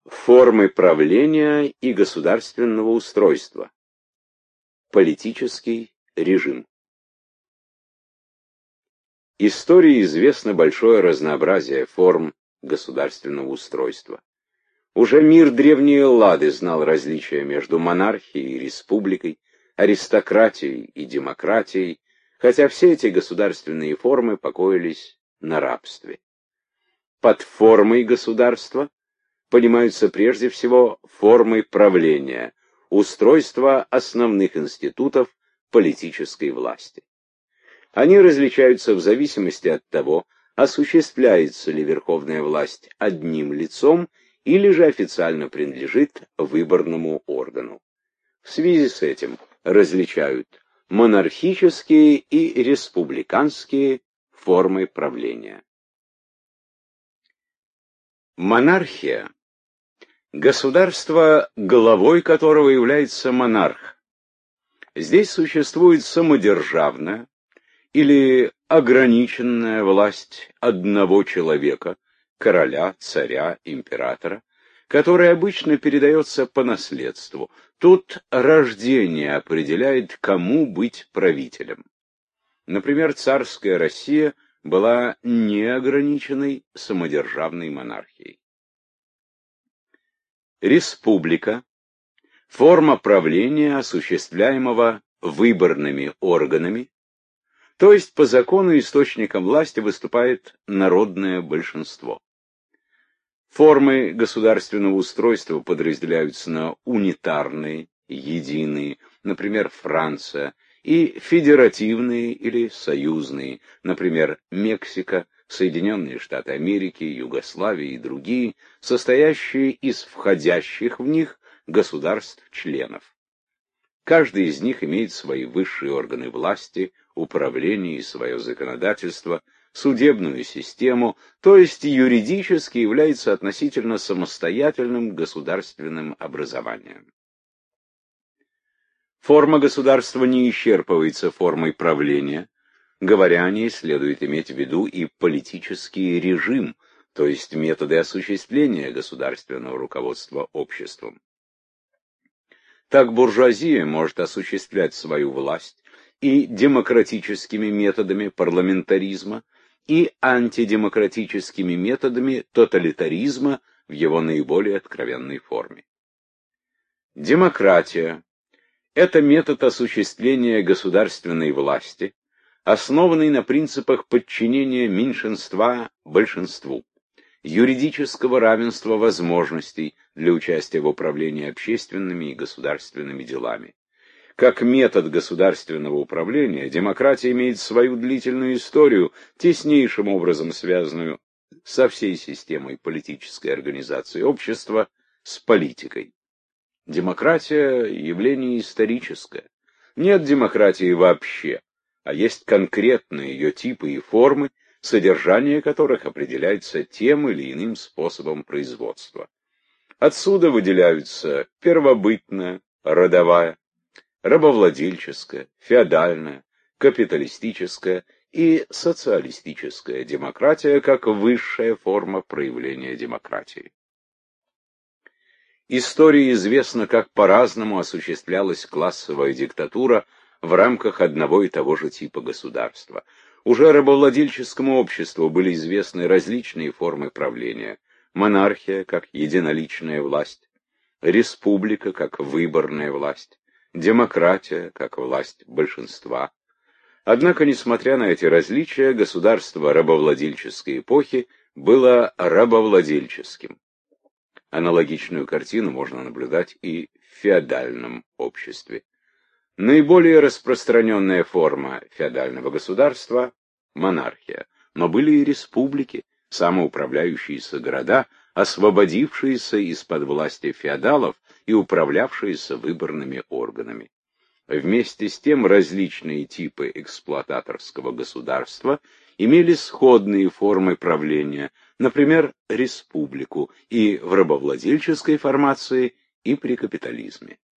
Формы правления и государственного устройства. Политический режим. Истории известно большое разнообразие форм государственного устройства. Уже мир древней Эллады знал различия между монархией и республикой, аристократией и демократией, хотя все эти государственные формы покоились на рабстве. Под формой государства понимаются прежде всего формы правления, устройство основных институтов политической власти. Они различаются в зависимости от того, осуществляется ли верховная власть одним лицом или же официально принадлежит выборному органу. В связи с этим различают монархические и республиканские формы правления. Монархия — государство, главой которого является монарх. Здесь существует самодержавная или ограниченная власть одного человека, короля, царя, императора, которая обычно передается по наследству. Тут рождение определяет, кому быть правителем. Например, царская Россия была неограниченной самодержавной монархией. Республика — форма правления, осуществляемого выборными органами, то есть по закону источником власти выступает народное большинство. Формы государственного устройства подразделяются на унитарные, единые, например, Франция, и федеративные или союзные, например, Мексика, Соединенные Штаты Америки, Югославия и другие, состоящие из входящих в них государств-членов. Каждый из них имеет свои высшие органы власти, управление и свое законодательство, судебную систему, то есть юридически является относительно самостоятельным государственным образованием. Форма государства не исчерпывается формой правления. Говоря о ней, следует иметь в виду и политический режим, то есть методы осуществления государственного руководства обществом. Так буржуазия может осуществлять свою власть и демократическими методами парламентаризма, и антидемократическими методами тоталитаризма в его наиболее откровенной форме. Демократия — это метод осуществления государственной власти, основанный на принципах подчинения меньшинства большинству, юридического равенства возможностей для участия в управлении общественными и государственными делами. Как метод государственного управления, демократия имеет свою длительную историю, теснейшим образом связанную со всей системой политической организации общества, с политикой. Демократия — явление историческое. Нет демократии вообще, а есть конкретные ее типы и формы, содержание которых определяется тем или иным способом производства. Отсюда выделяются первобытная, родовая, рабовладельческая, феодальная, капиталистическая и социалистическая демократия как высшая форма проявления демократии. Истории известно, как по-разному осуществлялась классовая диктатура в рамках одного и того же типа государства. Уже рабовладельческому обществу были известны различные формы правления: монархия как единоличная власть, республика как выборная власть, демократия как власть большинства. Однако, несмотря на эти различия, государство рабовладельческой эпохи было рабовладельческим. Аналогичную картину можно наблюдать и в феодальном обществе. Наиболее распространенная форма феодального государства — монархия, но были и республики, самоуправляющиеся города, освободившиеся из-под власти феодалов и управлявшиеся выборными органами. Вместе с тем различные типы эксплуататорского государства имели сходные формы правления, например, республику, и в рабовладельческой формации, и при капитализме.